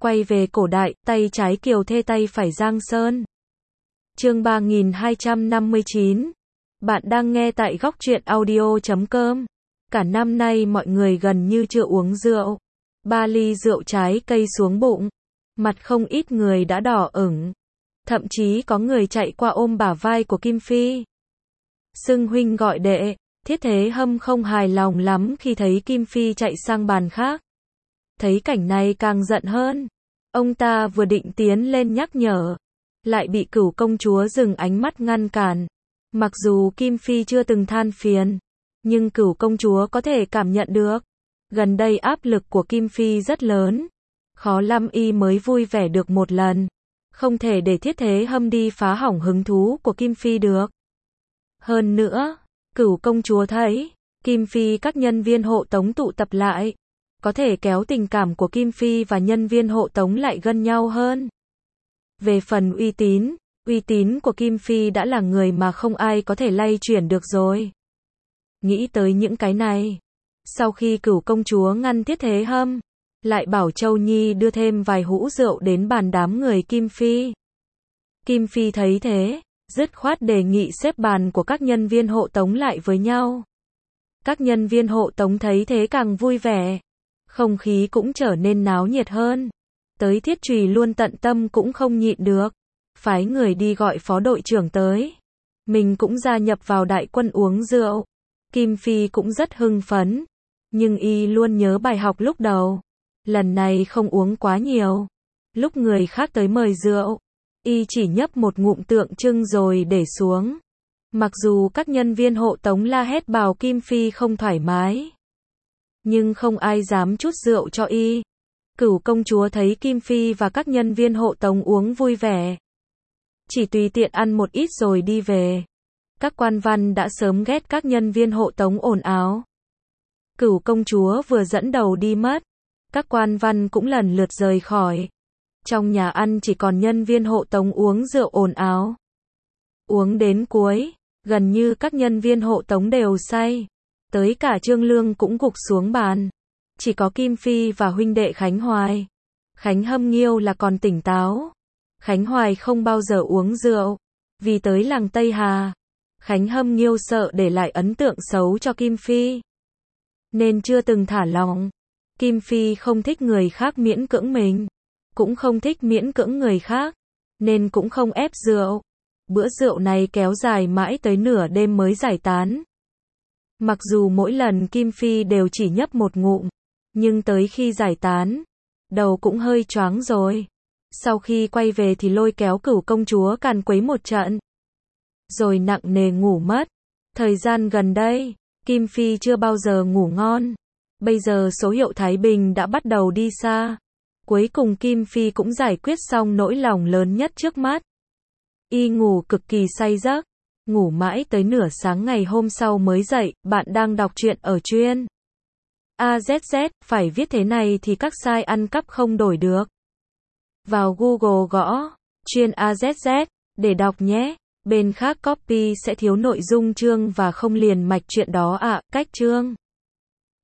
Quay về cổ đại, tay trái Kiều Thê tay phải Giang Sơn. Chương 3259. Bạn đang nghe tại góc truyện audio.com. Cả năm nay mọi người gần như chưa uống rượu. 3 ly rượu trái cây xuống bụng. Mặt không ít người đã đỏ ửng. Thậm chí có người chạy qua ôm bả vai của Kim Phi. Xưng huynh gọi đệ. Thiết Thế Hâm không hài lòng lắm khi thấy Kim Phi chạy sang bàn khác. Thấy cảnh này càng giận hơn. Ông ta vừa định tiến lên nhắc nhở, lại bị Cửu công chúa dừng ánh mắt ngăn cản. Mặc dù Kim Phi chưa từng than phiền, nhưng Cửu công chúa có thể cảm nhận được. Gần đây áp lực của Kim Phi rất lớn. Khó lắm y mới vui vẻ được một lần. Không thể để Thiết Thế Hâm đi phá hỏng hứng thú của Kim Phi được. Hơn nữa, Cửu công chúa thấy, Kim Phi các nhân viên hộ tống tụ tập lại, có thể kéo tình cảm của Kim Phi và nhân viên hộ tống lại gần nhau hơn. Về phần uy tín của Kim Phi đã là người mà không ai có thể lay chuyển được rồi. Nghĩ tới những cái này, sau khi Cửu công chúa ngăn Thiết Thế Hâm, lại bảo Châu Nhi đưa thêm vài hũ rượu đến bàn đám người Kim Phi. Kim Phi thấy thế, dứt khoát đề nghị xếp bàn của các nhân viên hộ tống lại với nhau. Các nhân viên hộ tống thấy thế càng vui vẻ. Không khí cũng trở nên náo nhiệt hơn. Tới Thiết Trùy luôn tận tâm cũng không nhịn được. Phái người đi gọi phó đội trưởng tới. Mình cũng gia nhập vào đại quân uống rượu. Kim Phi cũng rất hưng phấn. Nhưng y luôn nhớ bài học lúc đầu. Lần này không uống quá nhiều. Lúc người khác tới mời rượu, y chỉ nhấp một ngụm tượng trưng rồi để xuống. Mặc dù các nhân viên hộ tống la hét bảo Kim Phi không thoải mái, nhưng không ai dám chút rượu cho y. Cửu công chúa thấy Kim Phi và các nhân viên hộ tống uống vui vẻ, chỉ tùy tiện ăn một ít rồi đi về. Các quan văn đã sớm ghét các nhân viên hộ tống ồn ào. Cửu công chúa vừa dẫn đầu đi mất, các quan văn cũng lần lượt rời khỏi. Trong nhà ăn chỉ còn nhân viên hộ tống uống rượu ồn ào. Uống đến cuối, gần như các nhân viên hộ tống đều say. Tới cả Trương Lương cũng gục xuống bàn. Chỉ có Kim Phi và huynh đệ Khánh Hoài, Khánh Hâm Nghiêu là còn tỉnh táo. Khánh Hoài không bao giờ uống rượu. Vì tới làng Tây Hà, Khánh Hâm Nghiêu sợ để lại ấn tượng xấu cho Kim Phi, nên chưa từng thả lỏng. Kim Phi không thích người khác miễn cưỡng mình, cũng không thích miễn cưỡng người khác, nên cũng không ép rượu. Bữa rượu này kéo dài mãi tới nửa đêm mới giải tán. Mặc dù mỗi lần Kim Phi đều chỉ nhấp một ngụm, nhưng tới khi giải tán, đầu cũng hơi choáng rồi. Sau khi quay về thì lôi kéo Cửu công chúa càn quấy một trận, rồi nặng nề ngủ mất. Thời gian gần đây, Kim Phi chưa bao giờ ngủ ngon. Bây giờ số hiệu Thái Bình đã bắt đầu đi xa. Cuối cùng Kim Phi cũng giải quyết xong nỗi lòng lớn nhất trước mắt. Y ngủ cực kỳ say giấc, ngủ mãi tới nửa sáng ngày hôm sau mới dậy. Bạn đang đọc truyện ở truyện AZZ, phải viết thế này thì các site ăn cắp không đổi được. Vào Google gõ truyện AZZ để đọc nhé. Bên khác copy sẽ thiếu nội dung chương và không liền mạch truyện đó ạ. Cách chương